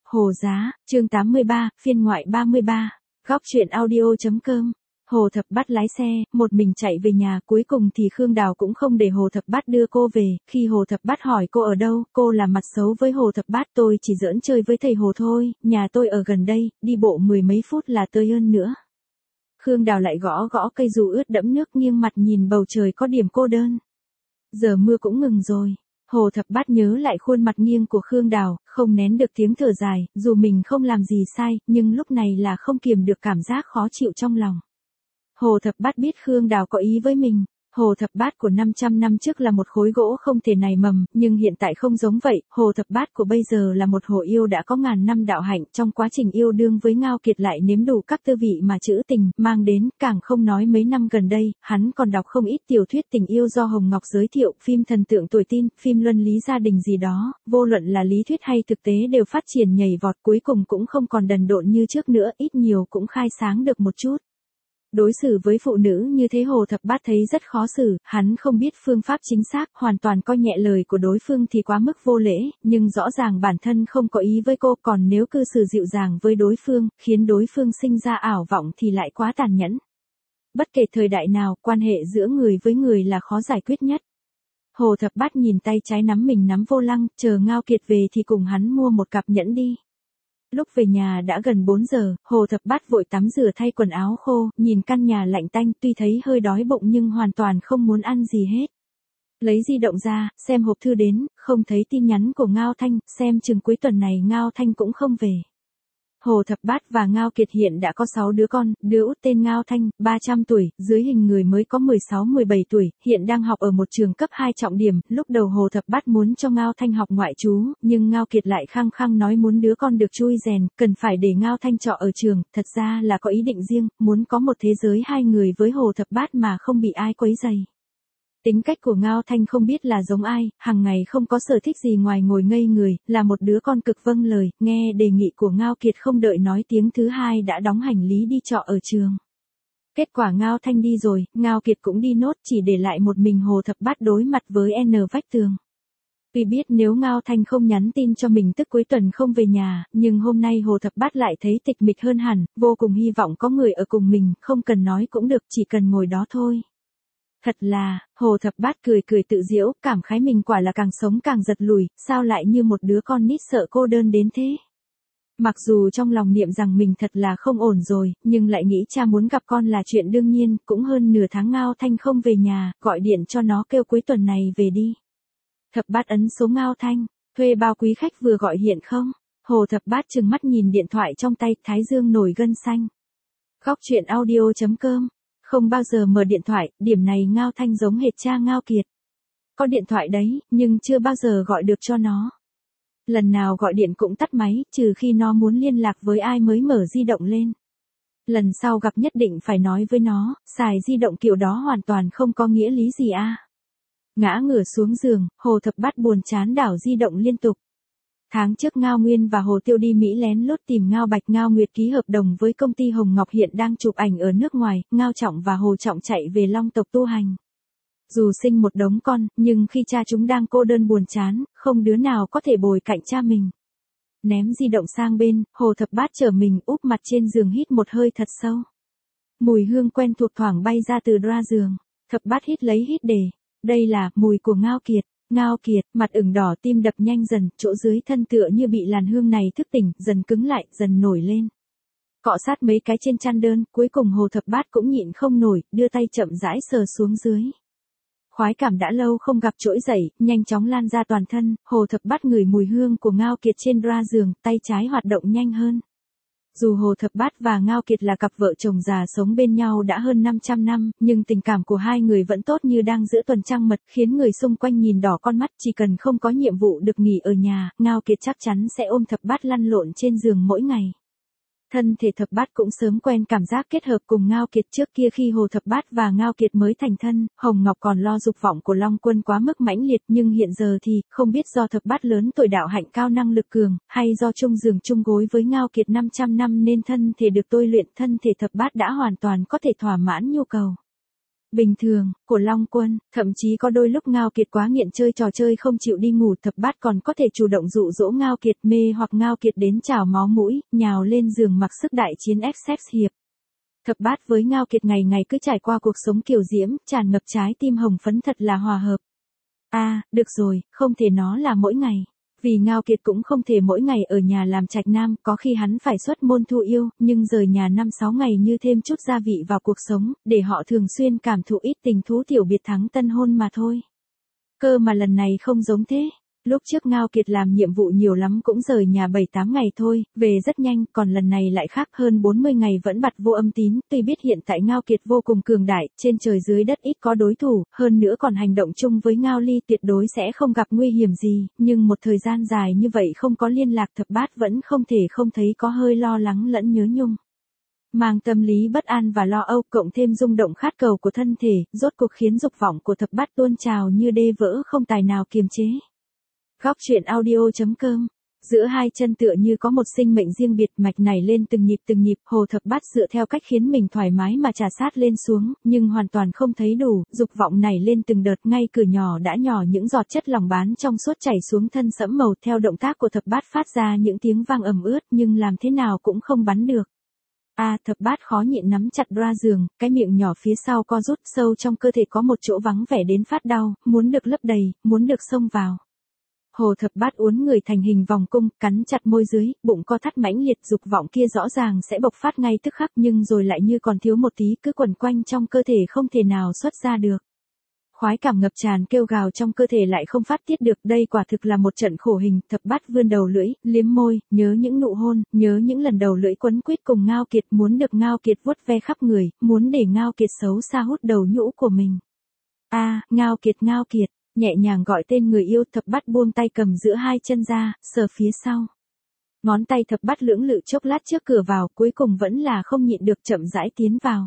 Hồ Giá, chương 83, phiên ngoại 33, góc truyện audio.com. Hồ Thập Bát lái xe, một mình chạy về nhà, cuối cùng thì Khương Đào cũng không để Hồ Thập Bát đưa cô về, khi Hồ Thập Bát hỏi cô ở đâu, cô làm mặt xấu với Hồ Thập Bát, tôi chỉ giỡn chơi với thầy Hồ thôi, nhà tôi ở gần đây, đi bộ 10 mấy phút là tới hơn nữa. Khương Đào lại gõ gõ cây dù ướt đẫm nước, nghiêng mặt nhìn bầu trời có điểm cô đơn. Giờ mưa cũng ngừng rồi. Hồ Thập Bát nhớ lại khuôn mặt nghiêng của Khương Đào, không nén được tiếng thở dài, dù mình không làm gì sai, nhưng lúc này là không kiềm được cảm giác khó chịu trong lòng. Hồ Thập Bát biết Khương Đào có ý với mình. Hồ Thập Bát của 500 năm trước là một khối gỗ không thể nảy mầm, nhưng hiện tại không giống vậy, Hồ Thập Bát của bây giờ là một hồ yêu đã có ngàn năm đạo hạnh, trong quá trình yêu đương với Ngao Kiệt lại nếm đủ các tư vị mà trữ tình mang đến, càng không nói mấy năm gần đây, hắn còn đọc không ít tiểu thuyết tình yêu do Hồng Ngọc giới thiệu, phim thần tượng tuổi teen, phim luân lý gia đình gì đó, vô luận là lý thuyết hay thực tế đều phát triển nhảy vọt, cuối cùng cũng không còn đần độn như trước nữa, ít nhiều cũng khai sáng được một chút. Đối xử với phụ nữ như thế Hồ Thập Bát thấy rất khó xử, hắn không biết phương pháp chính xác, hoàn toàn coi nhẹ lời của đối phương thì quá mức vô lễ, nhưng rõ ràng bản thân không có ý với cô, còn nếu cư xử dịu dàng với đối phương, khiến đối phương sinh ra ảo vọng thì lại quá tàn nhẫn. Bất kể thời đại nào, quan hệ giữa người với người là khó giải quyết nhất. Hồ Thập Bát nhìn tay trái nắm mình nắm vô lăng, chờ Ngao Kiệt về thì cùng hắn mua một cặp nhẫn đi. Lúc về nhà đã gần 4 giờ, Hồ Thập Bát vội tắm rửa thay quần áo khô, nhìn căn nhà lạnh tanh, tuy thấy hơi đói bụng nhưng hoàn toàn không muốn ăn gì hết. Lấy di động ra, xem hộp thư đến, không thấy tin nhắn của Ngao Thanh, xem chừng cuối tuần này Ngao Thanh cũng không về. Hồ Thập Bát và Ngao Kiệt hiện đã có 6 đứa con, đứa út tên Ngao Thanh, 300 tuổi, dưới hình người mới có 16-17 tuổi, hiện đang học ở một trường cấp 2 trọng điểm, lúc đầu Hồ Thập Bát muốn cho Ngao Thanh học ngoại trú, nhưng Ngao Kiệt lại khăng khăng nói muốn đứa con được chui rèn, cần phải để Ngao Thanh trọ ở trường, thật ra là có ý định riêng, muốn có một thế giới hai người với Hồ Thập Bát mà không bị ai quấy rầy. Tính cách của Ngao Thanh không biết là giống ai, hàng ngày không có sở thích gì ngoài ngồi ngây người, là một đứa con cực vâng lời, nghe đề nghị của Ngao Kiệt không đợi nói tiếng thứ hai đã đóng hành lý đi trọ ở trường. Kết quả Ngao Thanh đi rồi, Ngao Kiệt cũng đi nốt, chỉ để lại một mình Hồ Thập Bát đối mặt với vách tường. Tuy biết nếu Ngao Thanh không nhắn tin cho mình tức cuối tuần không về nhà, nhưng hôm nay Hồ Thập Bát lại thấy tịch mịch hơn hẳn, vô cùng hy vọng có người ở cùng mình, không cần nói cũng được, chỉ cần ngồi đó thôi. Thật là, Hồ Thập Bát cười cười tự giễu, cảm khái mình quả là càng sống càng giật lùi, sao lại như một đứa con nít sợ cô đơn đến thế. Mặc dù trong lòng niệm rằng mình thật là không ổn rồi, nhưng lại nghĩ cha muốn gặp con là chuyện đương nhiên, cũng hơn nửa tháng Ngao Thanh không về nhà, gọi điện cho nó kêu cuối tuần này về đi. Thập Bát ấn số Ngao Thanh, thuê bao quý khách vừa gọi hiện không? Hồ Thập Bát trừng mắt nhìn điện thoại trong tay, thái dương nổi gân xanh. Góc truyện audio.com. Không bao giờ mở điện thoại, điểm này Ngao Thanh giống hệt cha Ngao Kiệt. Có điện thoại đấy, nhưng chưa bao giờ gọi được cho nó. Lần nào gọi điện cũng tắt máy, trừ khi nó muốn liên lạc với ai mới mở di động lên. Lần sau gặp nhất định phải nói với nó, xài di động kiểu đó hoàn toàn không có nghĩa lý gì à. Ngã ngửa xuống giường, Hồ Thập Bát buồn chán đảo di động liên tục. Tháng trước Ngao Nguyên và Hồ Tiêu đi Mỹ lén lút tìm Ngao Bạch, Ngao Nguyệt ký hợp đồng với công ty Hồng Ngọc hiện đang chụp ảnh ở nước ngoài, Ngao Trọng và Hồ Trọng chạy về Long tộc tu hành. Dù sinh một đống con, nhưng khi cha chúng đang cô đơn buồn chán, không đứa nào có thể bồi cạnh cha mình. Ném di động sang bên, Hồ Thập Bát trở mình úp mặt trên giường hít một hơi thật sâu. Mùi hương quen thuộc thoảng bay ra từ dra giường. Thập Bát hít lấy hít để. Đây là mùi của Ngao Kiệt. Ngao Kiệt, mặt ửng đỏ, tim đập nhanh dần, chỗ dưới thân tựa như bị làn hương này thức tỉnh, dần cứng lại, dần nổi lên. Cọ sát mấy cái trên chăn đơn, cuối cùng Hồ Thập Bát cũng nhịn không nổi, đưa tay chậm rãi sờ xuống dưới. Khoái cảm đã lâu không gặp trỗi dậy, nhanh chóng lan ra toàn thân, Hồ Thập Bát ngửi mùi hương của Ngao Kiệt trên dra giường, tay trái hoạt động nhanh hơn. Dù Hồ Thập Bát và Ngao Kiệt là cặp vợ chồng già sống bên nhau đã hơn 500 năm, nhưng tình cảm của hai người vẫn tốt như đang giữa tuần trăng mật, khiến người xung quanh nhìn đỏ con mắt, chỉ cần không có nhiệm vụ được nghỉ ở nhà, Ngao Kiệt chắc chắn sẽ ôm Thập Bát lăn lộn trên giường mỗi ngày. Thân thể Thập Bát cũng sớm quen cảm giác kết hợp cùng Ngao Kiệt, trước kia khi Hồ Thập Bát và Ngao Kiệt mới thành thân, Hồng Ngọc còn lo dục vọng của Long Quân quá mức mãnh liệt, nhưng hiện giờ thì, không biết do Thập Bát lớn tuổi đạo hạnh cao năng lực cường, hay do chung giường chung gối với Ngao Kiệt 500 năm nên thân thể được tôi luyện, thân thể Thập Bát đã hoàn toàn có thể thỏa mãn nhu cầu. bình thường, của Long Quân, thậm chí có đôi lúc Ngao Kiệt quá nghiện chơi trò chơi không chịu đi ngủ, Thập Bát còn có thể chủ động dụ dỗ Ngao Kiệt mê hoặc Ngao Kiệt đến trào máu mũi, nhào lên giường mặc sức đại chiến sex hiệp. Thập Bát với Ngao Kiệt ngày ngày cứ trải qua cuộc sống kiều diễm, tràn ngập trái tim hồng phấn thật là hòa hợp. Được rồi, không thể nó là mỗi ngày. Vì Ngao Kiệt cũng không thể mỗi ngày ở nhà làm trạch nam, có khi hắn phải xuất môn thu yêu, nhưng rời nhà 5-6 ngày như thêm chút gia vị vào cuộc sống, để họ thường xuyên cảm thụ ít tình thú tiểu biệt thắng tân hôn mà thôi. Cơ mà lần này không giống thế. Lúc trước Ngao Kiệt làm nhiệm vụ nhiều lắm cũng rời nhà 7-8 ngày thôi, về rất nhanh, còn lần này lại khác, hơn 40 ngày vẫn bặt vô âm tín, tuy biết hiện tại Ngao Kiệt vô cùng cường đại, trên trời dưới đất ít có đối thủ, hơn nữa còn hành động chung với Ngao Ly tuyệt đối sẽ không gặp nguy hiểm gì, nhưng một thời gian dài như vậy không có liên lạc, Thập Bát vẫn không thể không thấy có hơi lo lắng lẫn nhớ nhung. Mang tâm lý bất an và lo âu cộng thêm rung động khát cầu của thân thể, rốt cuộc khiến dục vọng của Thập Bát tuôn trào như đê vỡ không tài nào kiềm chế. Góc truyện audio.com. Giữa hai chân tựa như có một sinh mệnh riêng biệt, mạch này lên từng nhịp, Hồ Thập Bát dựa theo cách khiến mình thoải mái mà trà sát lên xuống, nhưng hoàn toàn không thấy đủ, dục vọng này lên từng đợt, ngay cửa nhỏ đã nhỏ những giọt chất lỏng bán trong suốt chảy xuống thân sẫm màu, theo động tác của Thập Bát phát ra những tiếng vang ầm ướt, nhưng làm thế nào cũng không bắn được. Thập Bát khó nhịn nắm chặt đoa giường, cái miệng nhỏ phía sau co rút, sâu trong cơ thể có một chỗ vắng vẻ đến phát đau, muốn được lấp đầy, muốn được xông vào. Hồ Thập Bát uốn người thành hình vòng cung, cắn chặt môi dưới, bụng co thắt mãnh liệt, dục vọng kia rõ ràng sẽ bộc phát ngay tức khắc, nhưng rồi lại như còn thiếu một tí, cứ quẩn quanh trong cơ thể không thể nào xuất ra được. Khoái cảm ngập tràn kêu gào trong cơ thể lại không phát tiết được, đây quả thực là một trận khổ hình. Thập Bát vươn đầu lưỡi, liếm môi, nhớ những nụ hôn, nhớ những lần đầu lưỡi quấn quýt cùng Ngao Kiệt, muốn được Ngao Kiệt vuốt ve khắp người, muốn để Ngao Kiệt xấu xa hút đầu nhũ của mình. Ngao Kiệt. Nhẹ nhàng gọi tên người yêu, Thập Bát buông tay cầm giữa hai chân ra, sờ phía sau. Ngón tay Thập Bát lưỡng lự chốc lát trước cửa vào, cuối cùng vẫn là không nhịn được chậm rãi tiến vào.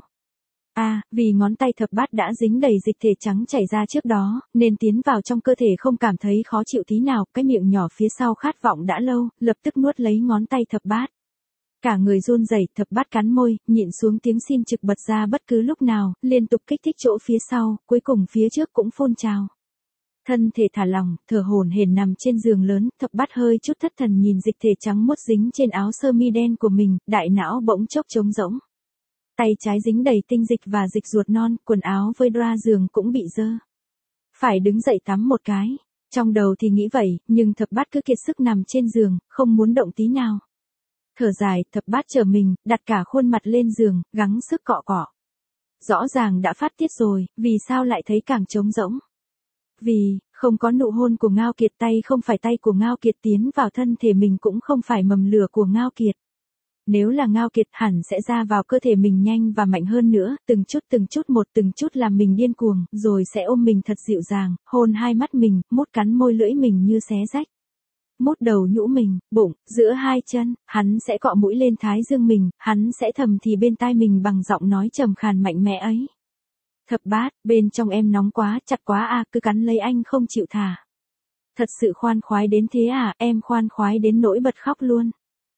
Vì ngón tay Thập Bát đã dính đầy dịch thể trắng chảy ra trước đó, nên tiến vào trong cơ thể không cảm thấy khó chịu tí nào, cái miệng nhỏ phía sau khát vọng đã lâu, lập tức nuốt lấy ngón tay Thập Bát. Cả người run rẩy, Thập Bát cắn môi, nhịn xuống tiếng xin trực bật ra bất cứ lúc nào, liên tục kích thích chỗ phía sau, cuối cùng phía trước cũng phun trào. Thân thể thả lỏng, thở hổn hển nằm trên giường lớn, Thập Bát hơi chút thất thần nhìn dịch thể trắng muốt dính trên áo sơ mi đen của mình, đại não bỗng chốc trống rỗng. Tay trái dính đầy tinh dịch và dịch ruột non, quần áo với đoa giường cũng bị dơ. Phải đứng dậy tắm một cái. Trong đầu thì nghĩ vậy, nhưng Thập Bát cứ kiệt sức nằm trên giường, không muốn động tí nào. Thở dài, Thập Bát trở mình, đặt cả khuôn mặt lên giường, gắng sức cọ cọ. Rõ ràng đã phát tiết rồi, vì sao lại thấy càng trống rỗng? Vì, không có nụ hôn của Ngao Kiệt, tay không phải tay của Ngao Kiệt tiến vào thân thể mình, cũng không phải mầm lửa của Ngao Kiệt. Nếu là Ngao Kiệt hẳn sẽ ra vào cơ thể mình nhanh và mạnh hơn nữa, từng chút làm mình điên cuồng, rồi sẽ ôm mình thật dịu dàng, hôn hai mắt mình, mút cắn môi lưỡi mình như xé rách. Mút đầu nhũ mình, bụng, giữa hai chân, hắn sẽ cọ mũi lên thái dương mình, hắn sẽ thầm thì bên tai mình bằng giọng nói trầm khàn mạnh mẽ ấy. Thập Bát, bên trong em nóng quá, chặt quá cứ cắn lấy anh không chịu thả. Thật sự khoan khoái đến thế em khoan khoái đến nỗi bật khóc luôn.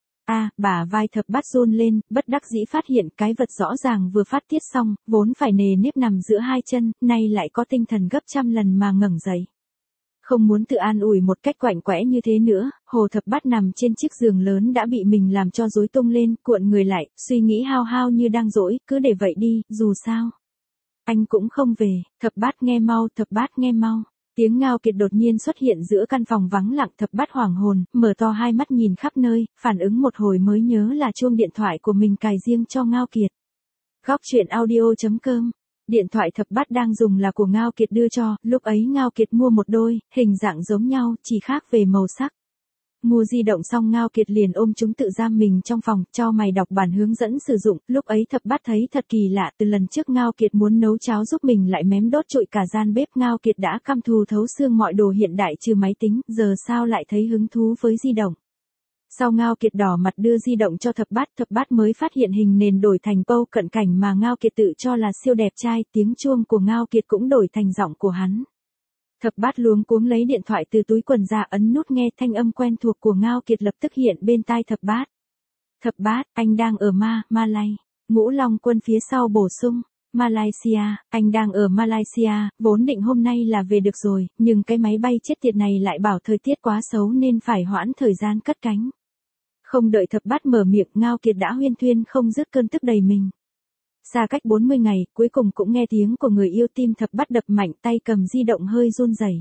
Bả vai Thập Bát run lên, bất đắc dĩ phát hiện cái vật rõ ràng vừa phát tiết xong, vốn phải nề nếp nằm giữa hai chân, nay lại có tinh thần gấp trăm lần mà ngẩng dậy. Không muốn tự an ủi một cách quạnh quẽ như thế nữa, Hồ Thập Bát nằm trên chiếc giường lớn đã bị mình làm cho rối tung lên, cuộn người lại, suy nghĩ hao hao như đang dỗi, cứ để vậy đi, dù sao anh cũng không về. Thập Bát nghe mau. Tiếng Ngao Kiệt đột nhiên xuất hiện giữa căn phòng vắng lặng, Thập Bát hoảng hồn, mở to hai mắt nhìn khắp nơi, phản ứng một hồi mới nhớ là chuông điện thoại của mình cài riêng cho Ngao Kiệt. Góc truyện audio.com. Điện thoại Thập Bát đang dùng là của Ngao Kiệt đưa cho, lúc ấy Ngao Kiệt mua một đôi, hình dạng giống nhau, chỉ khác về màu sắc. Mua di động xong Ngao Kiệt liền ôm chúng tự giam mình trong phòng, cho mày đọc bản hướng dẫn sử dụng, lúc ấy Thập Bát thấy thật kỳ lạ, từ lần trước Ngao Kiệt muốn nấu cháo giúp mình lại mém đốt trụi cả gian bếp, Ngao Kiệt đã căm thù thấu xương mọi đồ hiện đại trừ máy tính, giờ sao lại thấy hứng thú với di động. Sau Ngao Kiệt đỏ mặt đưa di động cho Thập Bát mới phát hiện hình nền đổi thành pâu cận cảnh mà Ngao Kiệt tự cho là siêu đẹp trai, tiếng chuông của Ngao Kiệt cũng đổi thành giọng của hắn. Thập Bát luống cuống lấy điện thoại từ túi quần ra, ấn nút nghe, thanh âm quen thuộc của Ngao Kiệt lập tức hiện bên tai Thập Bát. Thập Bát, anh đang ở Ma Lay. Ngũ Long Quân phía sau bổ sung. Malaysia, anh đang ở Malaysia, vốn định hôm nay là về được rồi, nhưng cái máy bay chết tiệt này lại bảo thời tiết quá xấu nên phải hoãn thời gian cất cánh. Không đợi Thập Bát mở miệng, Ngao Kiệt đã huyên thuyên không dứt cơn tức đầy mình. Xa cách 40 ngày, cuối cùng cũng nghe tiếng của người yêu, tim Thập Bát đập mạnh, tay cầm di động hơi run rẩy.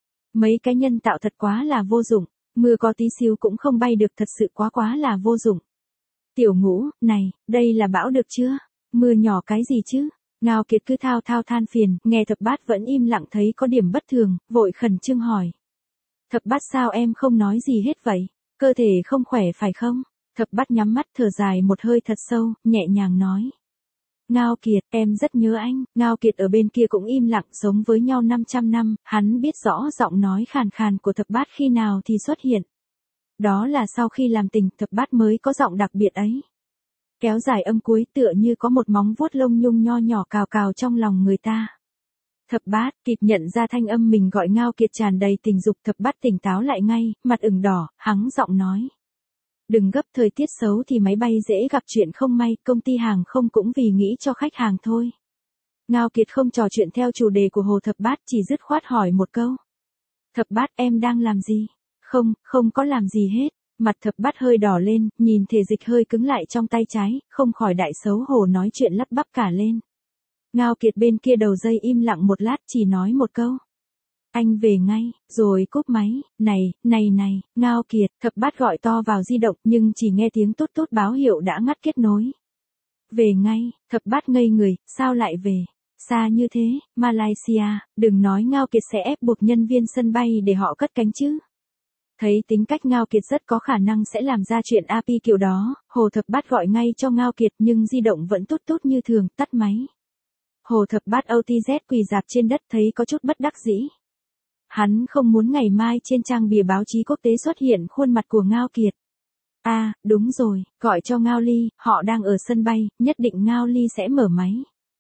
Mấy cái nhân tạo thật quá là vô dụng, mưa có tí xíu cũng không bay được, thật sự quá là vô dụng. Tiểu Ngũ, này, đây là bão được chưa? Mưa nhỏ cái gì chứ? Ngao Kiệt cứ thao thao than phiền, nghe Thập Bát vẫn im lặng thấy có điểm bất thường, vội khẩn trương hỏi. Thập Bát sao em không nói gì hết vậy? Cơ thể không khỏe phải không? Thập Bát nhắm mắt thở dài một hơi thật sâu, nhẹ nhàng nói. Ngao Kiệt, em rất nhớ anh. Ngao Kiệt ở bên kia cũng im lặng, sống với nhau 500 năm, hắn biết rõ giọng nói khàn khàn của Thập Bát khi nào thì xuất hiện. Đó là sau khi làm tình, Thập Bát mới có giọng đặc biệt ấy. Kéo dài âm cuối tựa như có một móng vuốt lông nhung nho nhỏ cào cào trong lòng người ta. Thập Bát kịp nhận ra thanh âm mình gọi Ngao Kiệt tràn đầy tình dục, Thập Bát tỉnh táo lại ngay, mặt ửng đỏ, hắng giọng nói. Đừng gấp, thời tiết xấu thì máy bay dễ gặp chuyện không may, công ty hàng không cũng vì nghĩ cho khách hàng thôi. Ngao Kiệt không trò chuyện theo chủ đề của Hồ Thập Bát, chỉ dứt khoát hỏi một câu. Thập Bát em đang làm gì? Không có làm gì hết. Mặt Thập Bát hơi đỏ lên, nhìn thể dịch hơi cứng lại trong tay trái, không khỏi đại xấu hổ nói chuyện lắp bắp cả lên. Ngao Kiệt bên kia đầu dây im lặng một lát, chỉ nói một câu. Anh về ngay, rồi cúp máy. Này, Ngao Kiệt, Thập Bát gọi to vào di động nhưng chỉ nghe tiếng tốt tốt báo hiệu đã ngắt kết nối. Về ngay, Thập Bát ngây người, sao lại về? Xa như thế, Malaysia, đừng nói Ngao Kiệt sẽ ép buộc nhân viên sân bay để họ cất cánh chứ. Thấy tính cách Ngao Kiệt rất có khả năng sẽ làm ra chuyện AP kiểu đó, Hồ Thập Bát gọi ngay cho Ngao Kiệt nhưng di động vẫn tốt tốt như thường, tắt máy. Hồ Thập Bát OTZ quỳ rạp trên đất thấy có chút bất đắc dĩ. Hắn không muốn ngày mai trên trang bìa báo chí quốc tế xuất hiện khuôn mặt của Ngao Kiệt. À, đúng rồi, gọi cho Ngao Ly, họ đang ở sân bay, nhất định Ngao Ly sẽ mở máy.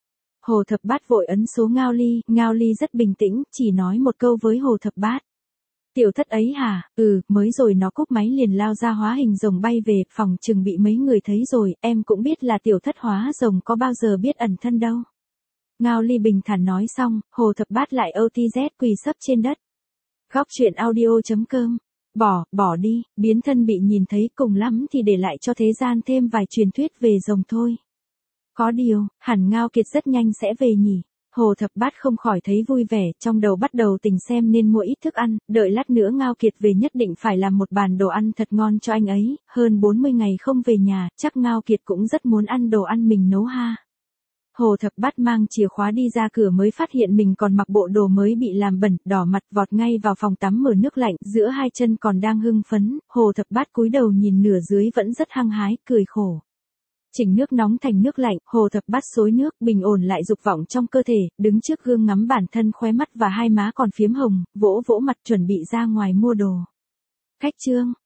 Hồ Thập Bát vội ấn số Ngao Ly rất bình tĩnh, chỉ nói một câu với Hồ Thập Bát. Tiểu Thất ấy hả? Mới rồi nó cúp máy liền lao ra hóa hình rồng bay về, phòng chừng bị mấy người thấy rồi, em cũng biết là Tiểu Thất hóa rồng có bao giờ biết ẩn thân đâu. Ngao Ly bình thản nói xong, Hồ Thập Bát lại OTZ quỳ sấp trên đất. Góc truyện audio.com. Bỏ đi, biến thân bị nhìn thấy, cùng lắm thì để lại cho thế gian thêm vài truyền thuyết về rồng thôi. Có điều, hẳn Ngao Kiệt rất nhanh sẽ về nhỉ. Hồ Thập Bát không khỏi thấy vui vẻ, trong đầu bắt đầu tình xem nên mua ít thức ăn, đợi lát nữa Ngao Kiệt về nhất định phải làm một bàn đồ ăn thật ngon cho anh ấy, hơn 40 ngày không về nhà, chắc Ngao Kiệt cũng rất muốn ăn đồ ăn mình nấu ha. Hồ Thập Bát mang chìa khóa đi ra cửa mới phát hiện mình còn mặc bộ đồ mới bị làm bẩn, đỏ mặt vọt ngay vào phòng tắm mở nước lạnh, giữa hai chân còn đang hưng phấn, Hồ Thập Bát cúi đầu nhìn nửa dưới vẫn rất hăng hái, cười khổ. Chỉnh nước nóng thành nước lạnh, Hồ Thập Bát xối nước, bình ổn lại dục vọng trong cơ thể, đứng trước gương ngắm bản thân, khóe mắt và hai má còn phiếm hồng, vỗ vỗ mặt chuẩn bị ra ngoài mua đồ. Khách trương,